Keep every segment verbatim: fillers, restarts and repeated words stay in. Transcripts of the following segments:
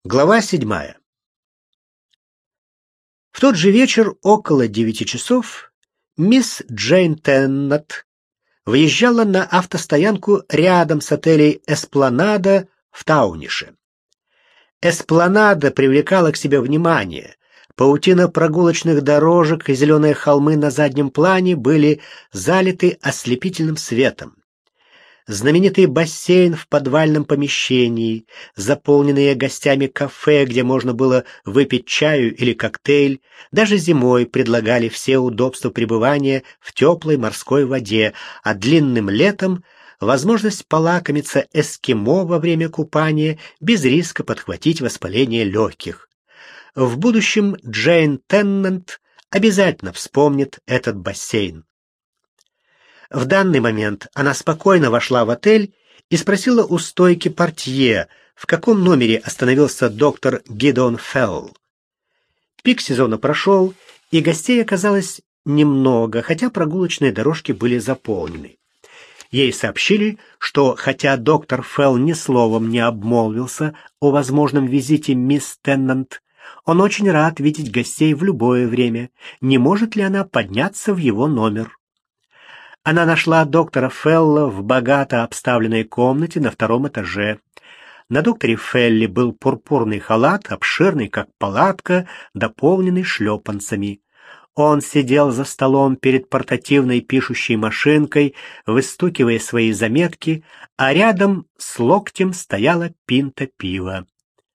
Глава седьмая. В тот же вечер около девяти часов мисс Джейн Теннант выезжала на автостоянку рядом с отелем «Эспланада» в Таунише. «Эспланада» привлекала к себе внимание. Паутина прогулочных дорожек и зеленые холмы на заднем плане были залиты ослепительным светом. Знаменитый бассейн в подвальном помещении, заполненные гостями кафе, где можно было выпить чаю или коктейль, даже зимой предлагали все удобства пребывания в теплой морской воде, а длинным летом возможность полакомиться эскимо во время купания без риска подхватить воспаление легких. В будущем Джейн Теннант обязательно вспомнит этот бассейн. В данный момент она спокойно вошла в отель и спросила у стойки портье, в каком номере остановился доктор Гидеон Фелл. Пик сезона прошел, и гостей оказалось немного, хотя прогулочные дорожки были заполнены. Ей сообщили, что хотя доктор Фелл ни словом не обмолвился о возможном визите мисс Теннант, он очень рад видеть гостей в любое время. Не может ли она подняться в его номер? Она нашла доктора Фелла в богато обставленной комнате на втором этаже. На докторе Фелле был пурпурный халат, обширный, как палатка, дополненный шлепанцами. Он сидел за столом перед портативной пишущей машинкой, выстукивая свои заметки, а рядом с локтем стояла пинта пива.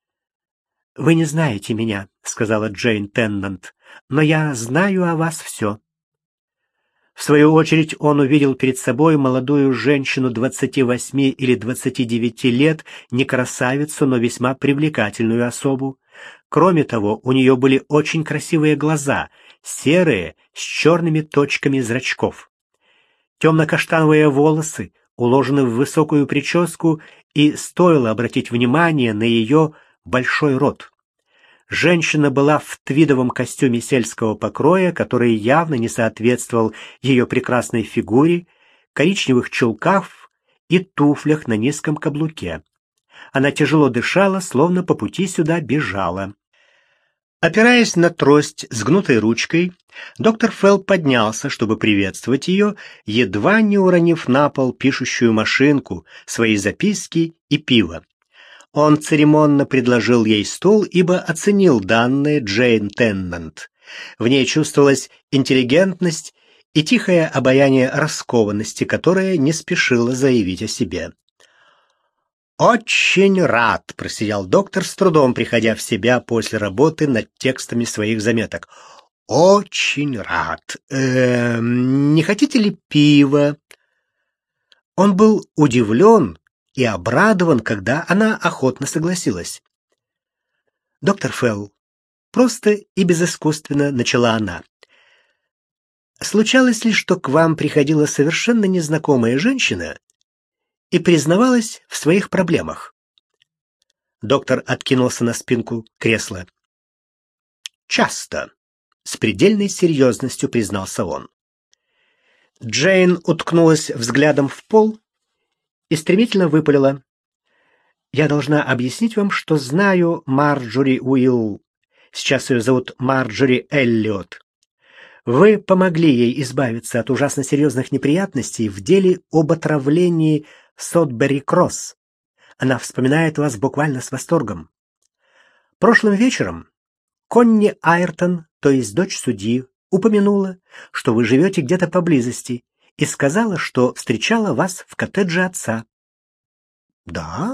«Вы не знаете меня», — сказала Джейн Теннант, — «но я знаю о вас все». В свою очередь он увидел перед собой молодую женщину двадцати восьми или двадцати девяти лет, не красавицу, но весьма привлекательную особу. Кроме того, у нее были очень красивые глаза, серые, с черными точками зрачков. Темно-каштановые волосы уложены в высокую прическу, и стоило обратить внимание на ее большой рот. Женщина была в твидовом костюме сельского покроя, который явно не соответствовал ее прекрасной фигуре, коричневых чулках и туфлях на низком каблуке. Она тяжело дышала, словно по пути сюда бежала. Опираясь на трость с гнутой ручкой, доктор Фелл поднялся, чтобы приветствовать ее, едва не уронив на пол пишущую машинку, свои записки и пиво. Он церемонно предложил ей стул, ибо оценил данные Джейн Теннант. В ней чувствовалась интеллигентность и тихое обаяние раскованности, которое не спешило заявить о себе. «Очень рад», — просиял доктор, с трудом приходя в себя после работы над текстами своих заметок. «Очень рад. Эм, не хотите ли пива?» Он был удивлен и обрадован, когда она охотно согласилась. «Доктор Фелл, просто и безыскусственно начала она. Случалось ли, что к вам приходила совершенно незнакомая женщина и признавалась в своих проблемах?» Доктор откинулся на спинку кресла. «Часто», — с предельной серьезностью признался он. Джейн уткнулась взглядом в пол и стремительно выпалила: «Я должна объяснить вам, что знаю Марджори Уилл. Сейчас ее зовут Марджори Эллиот. Вы помогли ей избавиться от ужасно серьезных неприятностей в деле об отравлении Сотберри-Кросс. Она вспоминает вас буквально с восторгом. Прошлым вечером Конни Айртон, то есть дочь судьи, упомянула, что вы живете где-то поблизости, и сказала, что встречала вас в коттедже отца». «Да?»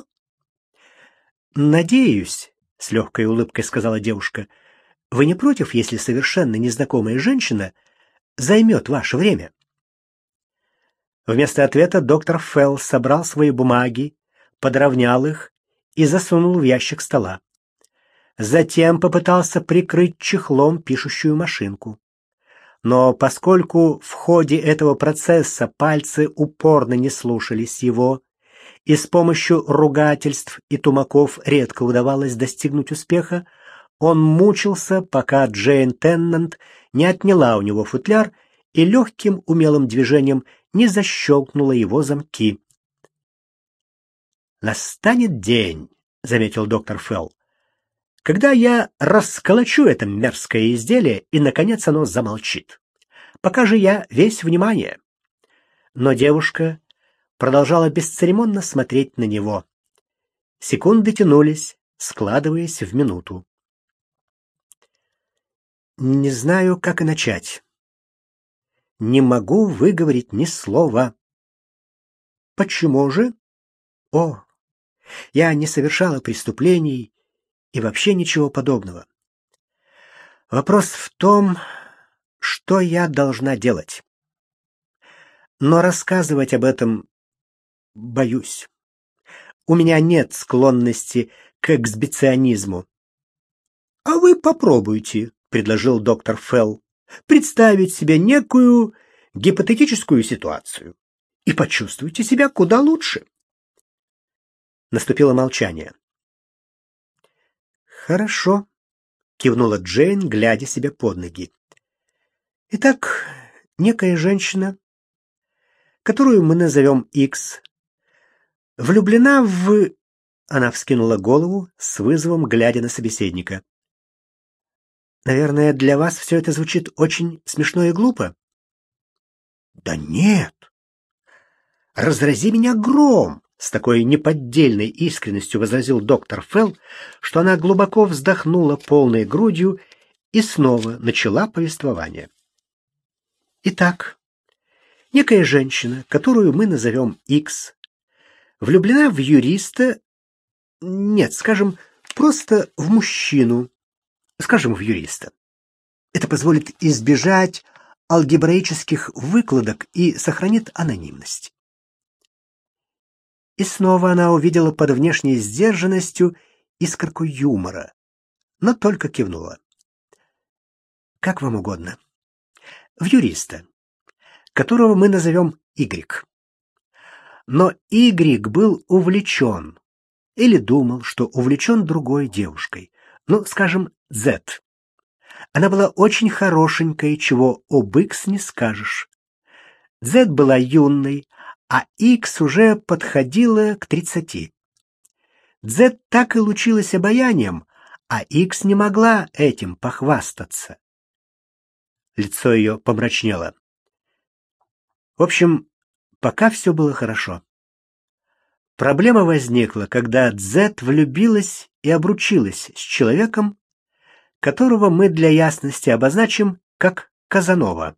«Надеюсь», — с легкой улыбкой сказала девушка, — «вы не против, если совершенно незнакомая женщина займет ваше время?» Вместо ответа доктор Фелл собрал свои бумаги, подровнял их и засунул в ящик стола. Затем попытался прикрыть чехлом пишущую машинку. Но поскольку в ходе этого процесса пальцы упорно не слушались его, и с помощью ругательств и тумаков редко удавалось достигнуть успеха, он мучился, пока Джейн Теннант не отняла у него футляр и легким умелым движением не защелкнула его замки. «Настанет день», — заметил доктор Фелл, когда я расколочу это мерзкое изделие, и, наконец, оно замолчит. Пока же я весь внимание. Но девушка продолжала бесцеремонно смотреть на него. Секунды тянулись, складываясь в минуту. Не знаю, как и начать. Не могу выговорить ни слова. Почему же? О, я не совершала преступлений и вообще ничего подобного. Вопрос в том, что я должна делать. Но рассказывать об этом боюсь. У меня нет склонности к эксбиционизму. — А вы попробуйте, — предложил доктор Фелл, — представить себе некую гипотетическую ситуацию и почувствуйте себя куда лучше. Наступило молчание. «Хорошо», — кивнула Джейн, глядя себе под ноги. «Итак, некая женщина, которую мы назовем Икс, влюблена в...» Она вскинула голову с вызовом, глядя на собеседника. «Наверное, для вас все это звучит очень смешно и глупо?» «Да нет! Разрази меня гром!» С такой неподдельной искренностью возразил доктор Фелл, что она глубоко вздохнула полной грудью и снова начала повествование. Итак, некая женщина, которую мы назовем Икс, влюблена в юриста, нет, скажем, просто в мужчину, скажем, в юриста. Это позволит избежать алгебраических выкладок и сохранит анонимность. И снова она увидела под внешней сдержанностью искорку юмора, но только кивнула. Как вам угодно. В юриста, которого мы назовем Y. Но Y был увлечен, или думал, что увлечен другой девушкой, ну, скажем, Z. Она была очень хорошенькой, чего об X не скажешь. Z была юной, а Икс уже подходила к тридцати. Z так и лучилась обаянием, а Икс не могла этим похвастаться. Лицо ее помрачнело. В общем, пока все было хорошо. Проблема возникла, когда Z влюбилась и обручилась с человеком, которого мы для ясности обозначим как Казанова.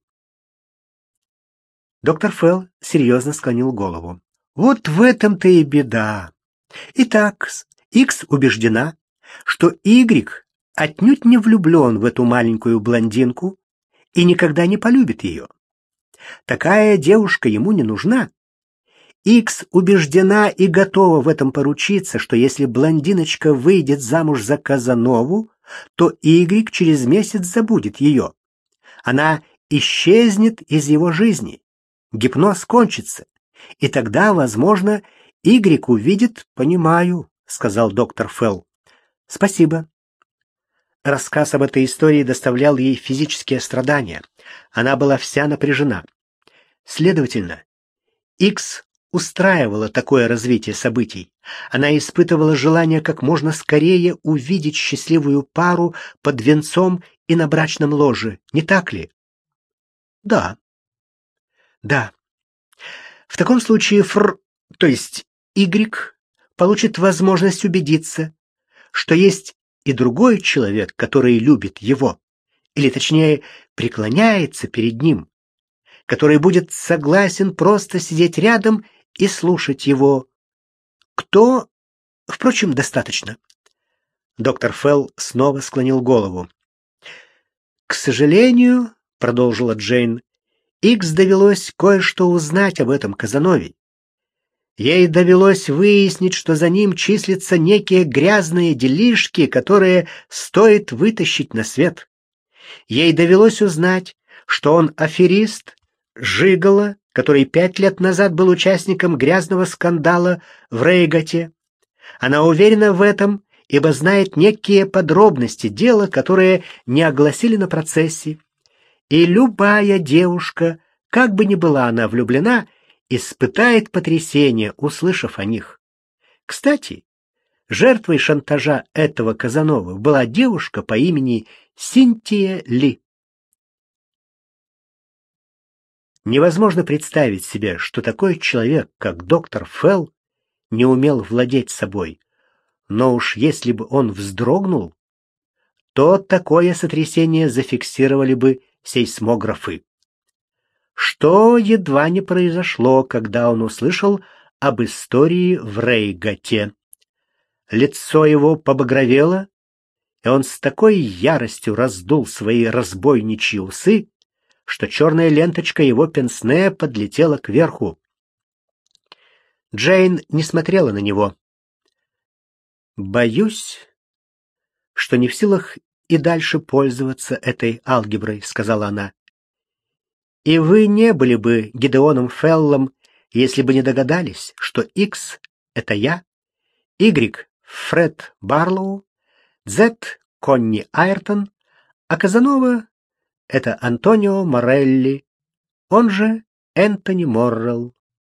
Доктор Фелл серьезно склонил голову. Вот в этом-то и беда. Итак, Икс убеждена, что Y отнюдь не влюблен в эту маленькую блондинку и никогда не полюбит ее. Такая девушка ему не нужна. Икс убеждена и готова в этом поручиться, что если блондиночка выйдет замуж за Казанову, то Y через месяц забудет ее. Она исчезнет из его жизни. Гипноз кончится, и тогда, возможно, Y увидит, понимаю, сказал доктор Фелл. Спасибо. Рассказ об этой истории доставлял ей физические страдания. Она была вся напряжена. Следовательно, Икс устраивала такое развитие событий. Она испытывала желание как можно скорее увидеть счастливую пару под венцом и на брачном ложе, не так ли? Да. Да. В таком случае Фр, то есть Y, получит возможность убедиться, что есть и другой человек, который любит его, или точнее преклоняется перед ним, который будет согласен просто сидеть рядом и слушать его. Кто, впрочем, достаточно. Доктор Фелл снова склонил голову. К сожалению, продолжила Джейн, Икс довелось кое-что узнать об этом Казанове. Ей довелось выяснить, что за ним числятся некие грязные делишки, которые стоит вытащить на свет. Ей довелось узнать, что он аферист, жиголо, который пять лет назад был участником грязного скандала в Рейгате. Она уверена в этом, ибо знает некие подробности дела, которые не огласили на процессе. И любая девушка, как бы ни была она влюблена, испытает потрясение, услышав о них. Кстати, Жертвой шантажа этого Казановы была девушка по имени Синтия Ли. Невозможно представить себе, что такой человек, как доктор Фелл, не умел владеть собой. Но уж если бы он вздрогнул, то такое сотрясение зафиксировали бы сейсмографы. Что едва не произошло, когда он услышал об истории в Рейгате. Лицо его побагровело, и он с такой яростью раздул свои разбойничьи усы, что черная ленточка его пенсне подлетела кверху. Джейн не смотрела на него. «Боюсь, что не в силах и дальше пользоваться этой алгеброй», — сказала она. «И вы не были бы Гидеоном Феллом, если бы не догадались, что X — это я, Y — Фред Барлоу, Z — Конни Айртон, а Казанова — это Антонио Морелли, он же Энтони Моррелл».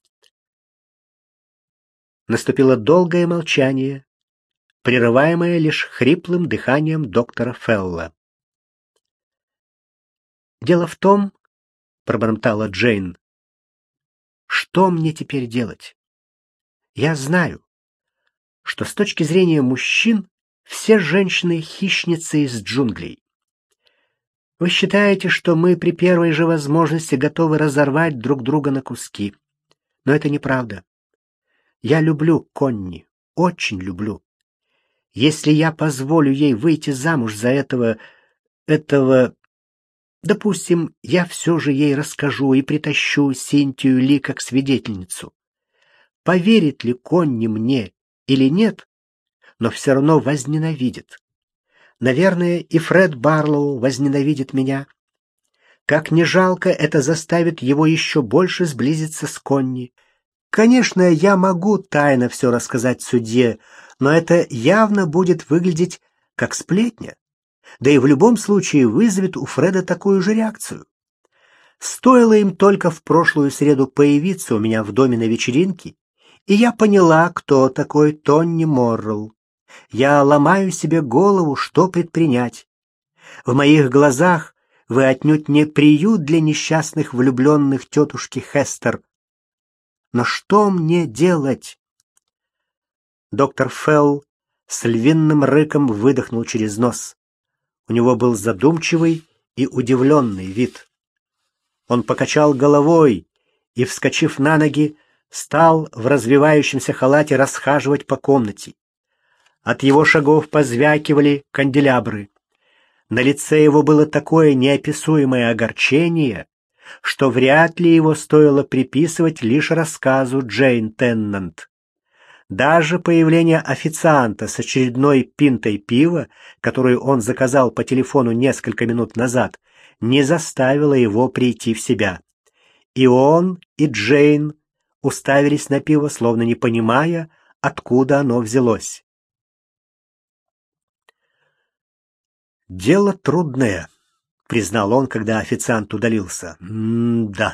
Наступило долгое молчание, прерываемое лишь хриплым дыханием доктора Фелла. «Дело в том, — пробормотала Джейн, — что мне теперь делать? Я знаю, что с точки зрения мужчин все женщины — хищницы из джунглей. Вы считаете, что мы при первой же возможности готовы разорвать друг друга на куски. Но это неправда. Я люблю Конни, очень люблю. Если я позволю ей выйти замуж за этого... этого... Допустим, я все же ей расскажу и притащу Синтию Ли как свидетельницу. Поверит ли Конни мне или нет, но все равно возненавидит. Наверное, и Фред Барлоу возненавидит меня. Как ни жалко, это заставит его еще больше сблизиться с Конни. Конечно, я могу тайно все рассказать судье, но это явно будет выглядеть как сплетня. Да и в любом случае вызовет у Фреда такую же реакцию. Стоило им только в прошлую среду появиться у меня в доме на вечеринке, и я поняла, кто такой Тонни Моррелл. Я ломаю себе голову, что предпринять. В моих глазах вы отнюдь не приют для несчастных влюбленных тетушки Хестер. Но что мне делать? Доктор Фелл с львиным рыком выдохнул через нос. У него был задумчивый и удивленный вид. Он покачал головой и, вскочив на ноги, стал в развивающемся халате расхаживать по комнате. От его шагов позвякивали канделябры. На лице его было такое неописуемое огорчение, что вряд ли его стоило приписывать лишь рассказу Джейн Теннант. Даже появление официанта с очередной пинтой пива, которую он заказал по телефону несколько минут назад, не заставило его прийти в себя. И он, и Джейн уставились на пиво, словно не понимая, откуда оно взялось. «Дело трудное», — признал он, когда официант удалился. «М-да.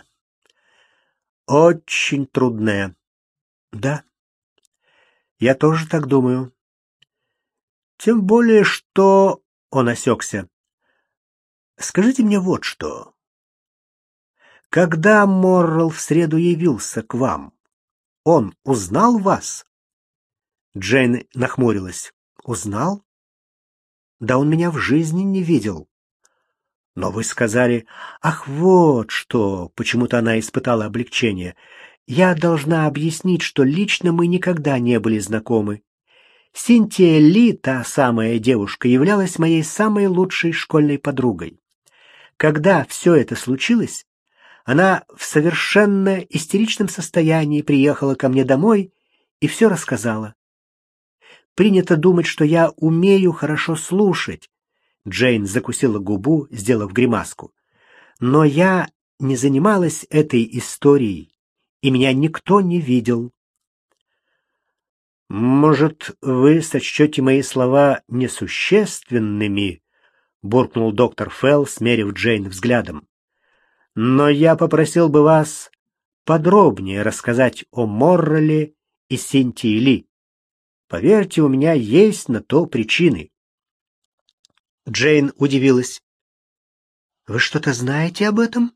Очень трудное. Да. Я тоже так думаю. Тем более, что...» Он осекся. «Скажите мне вот что. Когда Моррелл в среду явился к вам, он узнал вас?» Джейн нахмурилась. «Узнал? Да он меня в жизни не видел. Но вы сказали... Ах, вот что!» Почему-то она испытала облегчение. «Я должна объяснить, что лично мы никогда не были знакомы. Синтия Ли, та самая девушка, являлась моей самой лучшей школьной подругой. Когда все это случилось, она в совершенно истеричном состоянии приехала ко мне домой и все рассказала. Принято думать, что я умею хорошо слушать». Джейн закусила губу, сделав гримаску. «Но я не занималась этой историей, и меня никто не видел». «Может, вы сочтете мои слова несущественными?» — буркнул доктор Фелл, смерив Джейн взглядом. «Но я попросил бы вас подробнее рассказать о Моррелле и Синтии Ли. Поверьте, у меня есть на то причины. Джейн удивилась. Вы что-то знаете об этом?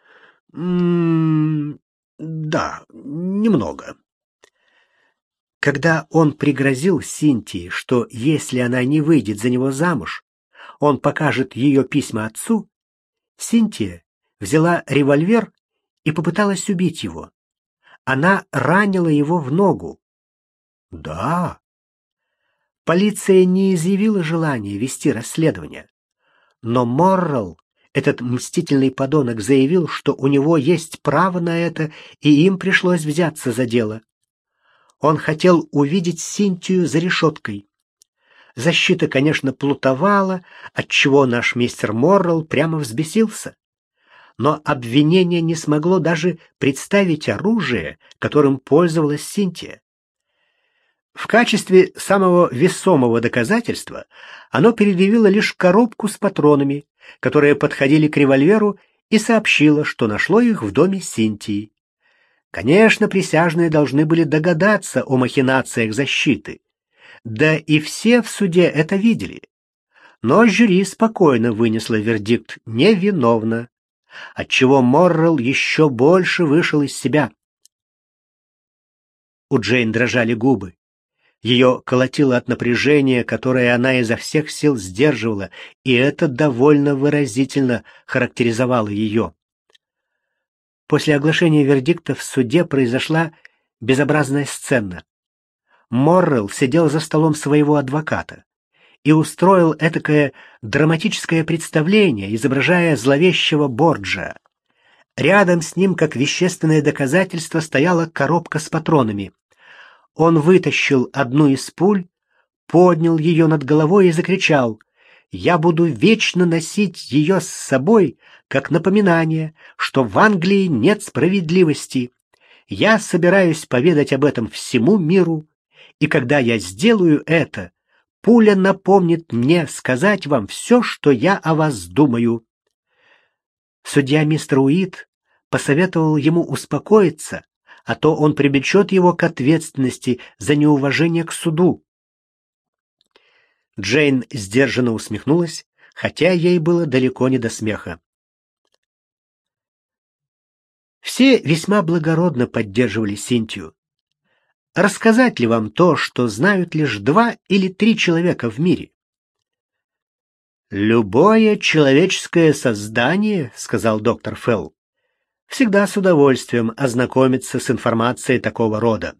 М-м, да, немного. Когда он пригрозил Синтии, что если она не выйдет за него замуж, он покажет ее письма отцу, Синтия взяла револьвер и попыталась убить его. Она ранила его в ногу. Да. Полиция не изъявила желания вести расследование. Но Моррелл, этот мстительный подонок, заявил, что у него есть право на это, и им пришлось взяться за дело. Он хотел увидеть Синтию за решеткой. Защита, конечно, плутовала, отчего наш мистер Моррелл прямо взбесился. Но обвинение не смогло даже представить оружие, которым пользовалась Синтия. В качестве самого весомого доказательства оно предъявило лишь коробку с патронами, которые подходили к револьверу, и сообщило, что нашло их в доме Синтии. Конечно, присяжные должны были догадаться о махинациях защиты. Да и все в суде это видели. Но жюри спокойно вынесло вердикт «невиновно», отчего Моррелл еще больше вышел из себя. У Джейн дрожали губы. Ее колотило от напряжения, которое она изо всех сил сдерживала, и это довольно выразительно характеризовало ее. После оглашения вердикта в суде произошла безобразная сцена. Моррелл сидел за столом своего адвоката и устроил этакое драматическое представление, изображая зловещего Борджа. Рядом с ним, как вещественное доказательство, стояла коробка с патронами. Он вытащил одну из пуль, поднял ее над головой и закричал: «Я буду вечно носить ее с собой, как напоминание, что в Англии нет справедливости. Я собираюсь поведать об этом всему миру, и когда я сделаю это, пуля напомнит мне сказать вам все, что я о вас думаю». Судья мистер Уит посоветовал ему успокоиться, а то он привлечет его к ответственности за неуважение к суду. Джейн сдержанно усмехнулась, хотя ей было далеко не до смеха. Все весьма благородно поддерживали Синтию. Рассказать ли вам то, что знают лишь два или три человека в мире? «Любое человеческое создание, — сказал доктор Фелл, — всегда с удовольствием ознакомится с информацией такого рода.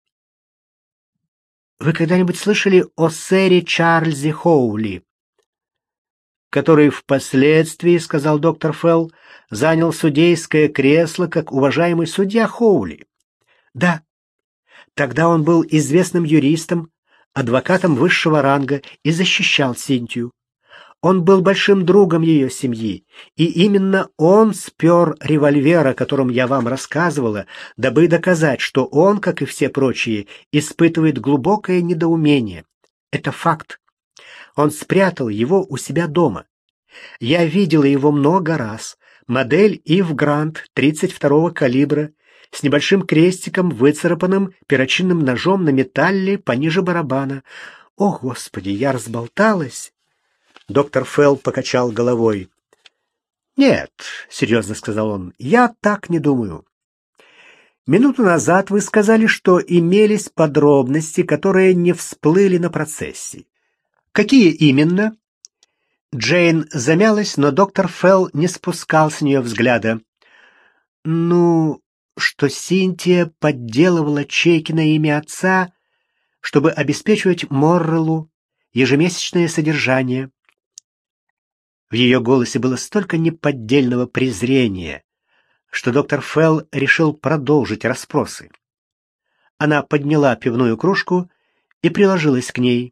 Вы когда-нибудь слышали о сэре Чарльзе Хоули, который впоследствии, — сказал доктор Фелл, — занял судейское кресло как уважаемый судья Хоули? Да. Тогда он был известным юристом, адвокатом высшего ранга и защищал Синтию. Он был большим другом ее семьи, и именно он спер револьвер, о котором я вам рассказывала, дабы доказать, что он, как и все прочие, испытывает глубокое недоумение. Это факт. Он спрятал его у себя дома. Я видела его много раз. Модель Ив Грант тридцать второго калибра, с небольшим крестиком, выцарапанным перочинным ножом на металле пониже барабана. О, Господи, я разболталась. Доктор Фелл покачал головой. «Нет», — серьезно сказал он, — «я так не думаю. Минуту назад вы сказали, что имелись подробности, которые не всплыли на процессе. Какие именно?» Джейн замялась, но доктор Фелл не спускал с нее взгляда. «Ну, что Синтия подделывала чеки на имя отца, чтобы обеспечивать Морреллу ежемесячное содержание». В ее голосе было столько неподдельного презрения, что доктор Фелл решил продолжить расспросы. Она подняла пивную кружку и приложилась к ней.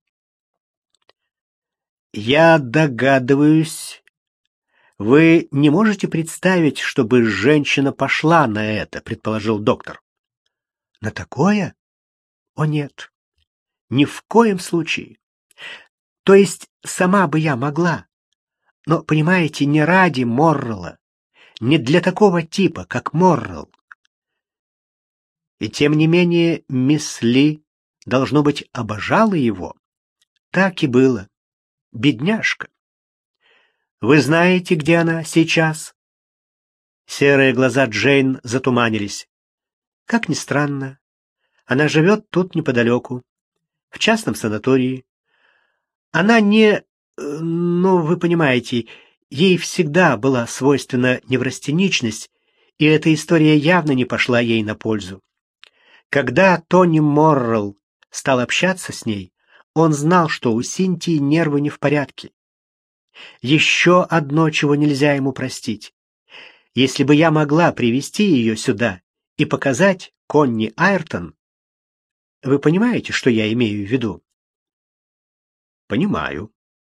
«Я догадываюсь, вы не можете представить, чтобы женщина пошла на это», — предположил доктор. «На такое? О, нет, ни в коем случае. То есть сама бы я могла. Но, понимаете, не ради Моррелла, не для такого типа, как Моррелл. И тем не менее, мисс Ли, должно быть, обожала его. Так и было. Бедняжка. Вы знаете, где она сейчас? Серые глаза Джейн затуманились. Как ни странно, она живет тут неподалеку, в частном санатории. Она не... Ну, вы понимаете, ей всегда была свойственна неврастеничность, и эта история явно не пошла ей на пользу. Когда Тони Моррелл стал общаться с ней, он знал, что у Синтии нервы не в порядке. Еще одно, чего нельзя ему простить. Если бы я могла привести ее сюда и показать Конни Айртон, вы понимаете, что я имею в виду? Понимаю.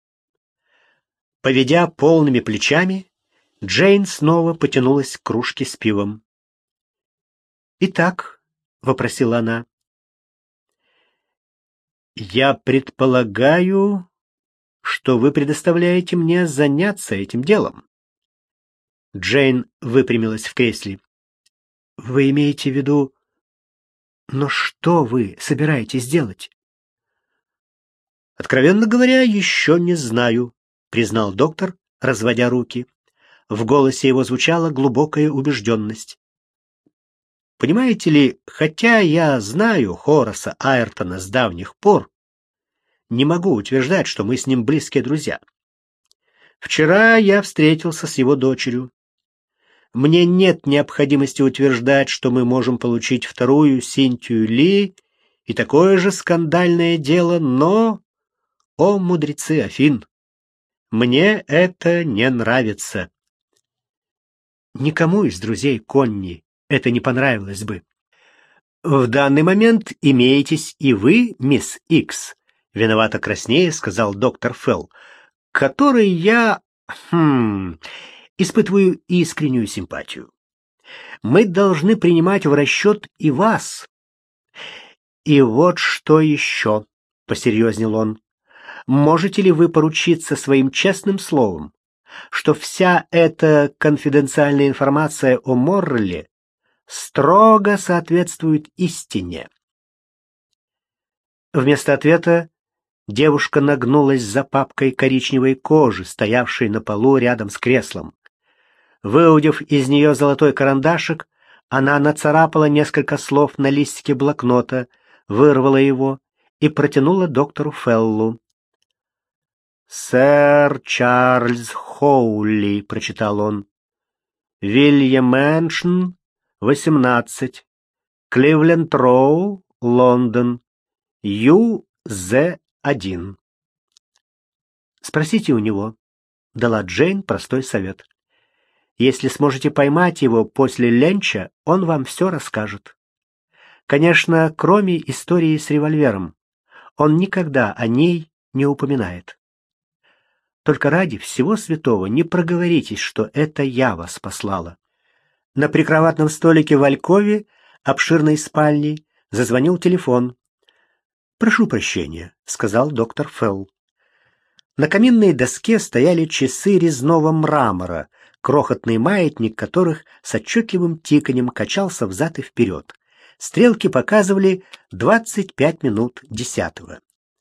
Поведя полными плечами, Джейн снова потянулась к кружке с пивом. «Итак», — вопросила она, — «я предполагаю, что вы предоставляете мне заняться этим делом». Джейн выпрямилась в кресле. «Вы имеете в виду... Но что вы собираетесь делать?» «Откровенно говоря, еще не знаю», — признал доктор, разводя руки. В голосе его звучала глубокая убежденность. «Понимаете ли, хотя я знаю Хораса Айртона с давних пор, не могу утверждать, что мы с ним близкие друзья. Вчера я встретился с его дочерью. Мне нет необходимости утверждать, что мы можем получить вторую Синтию Ли и такое же скандальное дело, но, о мудрецы Афин, мне это не нравится». Никому из друзей Конни это не понравилось бы. «В данный момент имеетесь и вы, мисс Икс», — виновато краснее сказал доктор Фелл, «которой я... хм... испытываю искреннюю симпатию. Мы должны принимать в расчет и вас. И вот что еще», — посерьезнел он, — «можете ли вы поручиться своим честным словом, что вся эта конфиденциальная информация о Морреле строго соответствует истине?» Вместо ответа девушка нагнулась за папкой коричневой кожи, стоявшей на полу рядом с креслом. Выудив из нее золотой карандашик, она нацарапала несколько слов на листике блокнота, вырвала его и протянула доктору Феллу. «Сэр Чарльз Хоули», — прочитал он, — «Вильям Мэншн, восемнадцать, Кливленд-Роу, Лондон, Ю З один». «Спросите у него», — дала Джейн простой совет. «Если сможете поймать его после ленча, он вам все расскажет. Конечно, кроме истории с револьвером, он никогда о ней не упоминает. Только ради всего святого не проговоритесь, что это я вас послала». На прикроватном столике в алькове обширной спальни зазвонил телефон. «Прошу прощения», — сказал доктор Фелл. На каминной доске стояли часы резного мрамора, крохотный маятник которых с отчетливым тиканьем качался взад и вперед. Стрелки показывали двадцать пять минут десятого.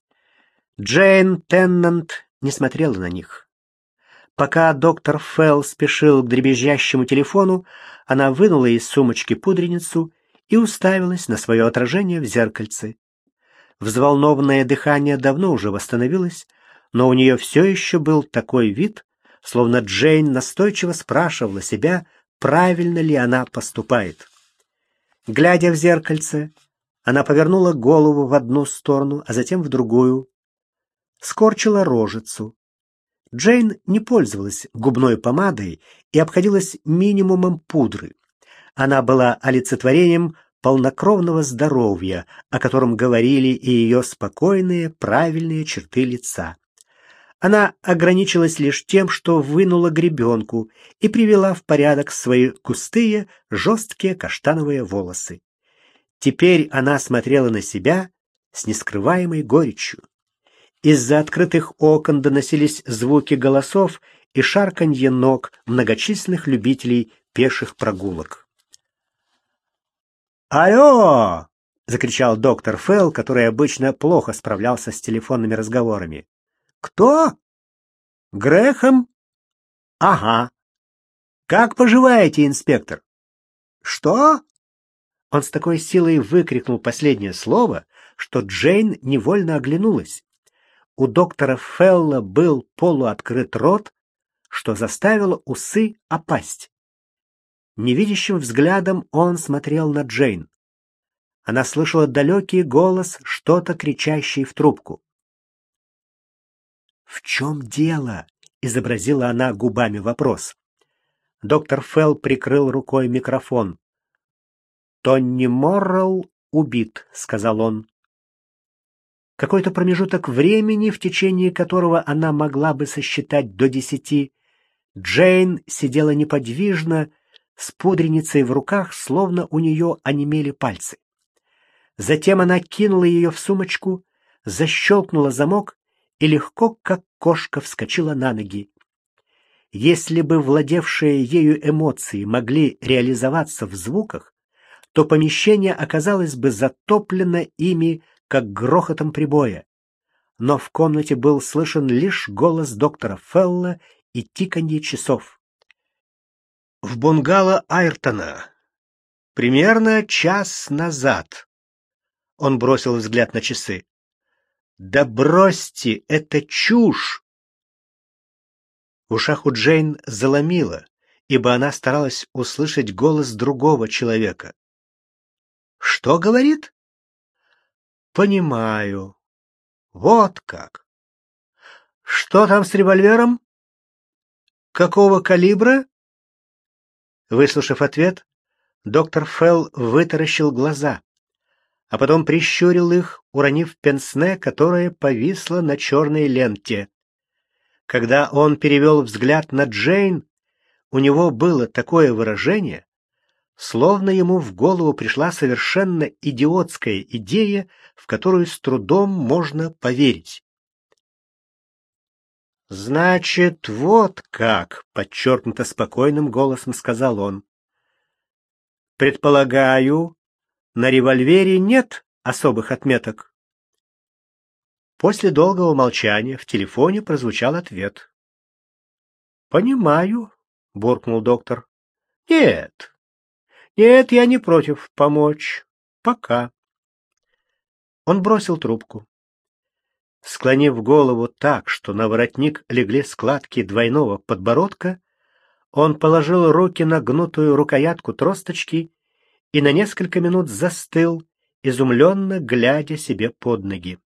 Джейн Теннант не смотрела на них. Пока доктор Фелл спешил к дребезжащему телефону, она вынула из сумочки пудреницу и уставилась на свое отражение в зеркальце. Взволнованное дыхание давно уже восстановилось, но у нее все еще был такой вид, словно Джейн настойчиво спрашивала себя, правильно ли она поступает. Глядя в зеркальце, она повернула голову в одну сторону, а затем в другую. Скорчила рожицу. Джейн не пользовалась губной помадой и обходилась минимумом пудры. Она была олицетворением полнокровного здоровья, о котором говорили и ее спокойные, правильные черты лица. Она ограничилась лишь тем, что вынула гребенку и привела в порядок свои густые, жесткие каштановые волосы. Теперь она смотрела на себя с нескрываемой горечью. Из-за открытых окон доносились звуки голосов и шарканье ног многочисленных любителей пеших прогулок. «Алло!» — закричал доктор Фелл, который обычно плохо справлялся с телефонными разговорами. «Кто? Грэхэм? Ага. Как поживаете, инспектор?» «Что?» Он с такой силой выкрикнул последнее слово, что Джейн невольно оглянулась. У доктора Фелла был полуоткрыт рот, что заставило усы опасть. Невидящим взглядом он смотрел на Джейн. Она слышала далекий голос, что-то кричащий в трубку. «В чем дело?» — изобразила она губами вопрос. Доктор Фелл прикрыл рукой микрофон. «Тонни Моррелл убит», — сказал он. Какой-то промежуток времени, в течение которого она могла бы сосчитать до десяти, Джейн сидела неподвижно, с пудреницей в руках, словно у нее онемели пальцы. Затем она кинула ее в сумочку, защелкнула замок и легко, как кошка, вскочила на ноги. Если бы владевшие ею эмоции могли реализоваться в звуках, то помещение оказалось бы затоплено ими, как грохотом прибоя. Но в комнате был слышен лишь голос доктора Фелла и тиканье часов. В бунгало Айртона примерно час назад. Он бросил взгляд на часы. «Да бросьте, это чушь!» В ушах у Джейн заломило, ибо она старалась услышать голос другого человека. «Что говорит?» «Понимаю. Вот как. Что там с револьвером? Какого калибра?» Выслушав ответ, доктор Фелл вытаращил глаза, а потом прищурил их, уронив пенсне, которое повисло на черной ленте. Когда он перевел взгляд на Джейн, у него было такое выражение, словно ему в голову пришла совершенно идиотская идея, в которую с трудом можно поверить. «Значит, вот как», — подчеркнуто спокойным голосом сказал он. «Предполагаю, на револьвере нет особых отметок?» После долгого молчания в телефоне прозвучал ответ. «Понимаю», — буркнул доктор. «Нет, нет, я не против помочь. Пока». Он бросил трубку. Склонив голову так, что на воротник легли складки двойного подбородка, он положил руки на гнутую рукоятку тросточки и на несколько минут застыл, изумленно глядя себе под ноги.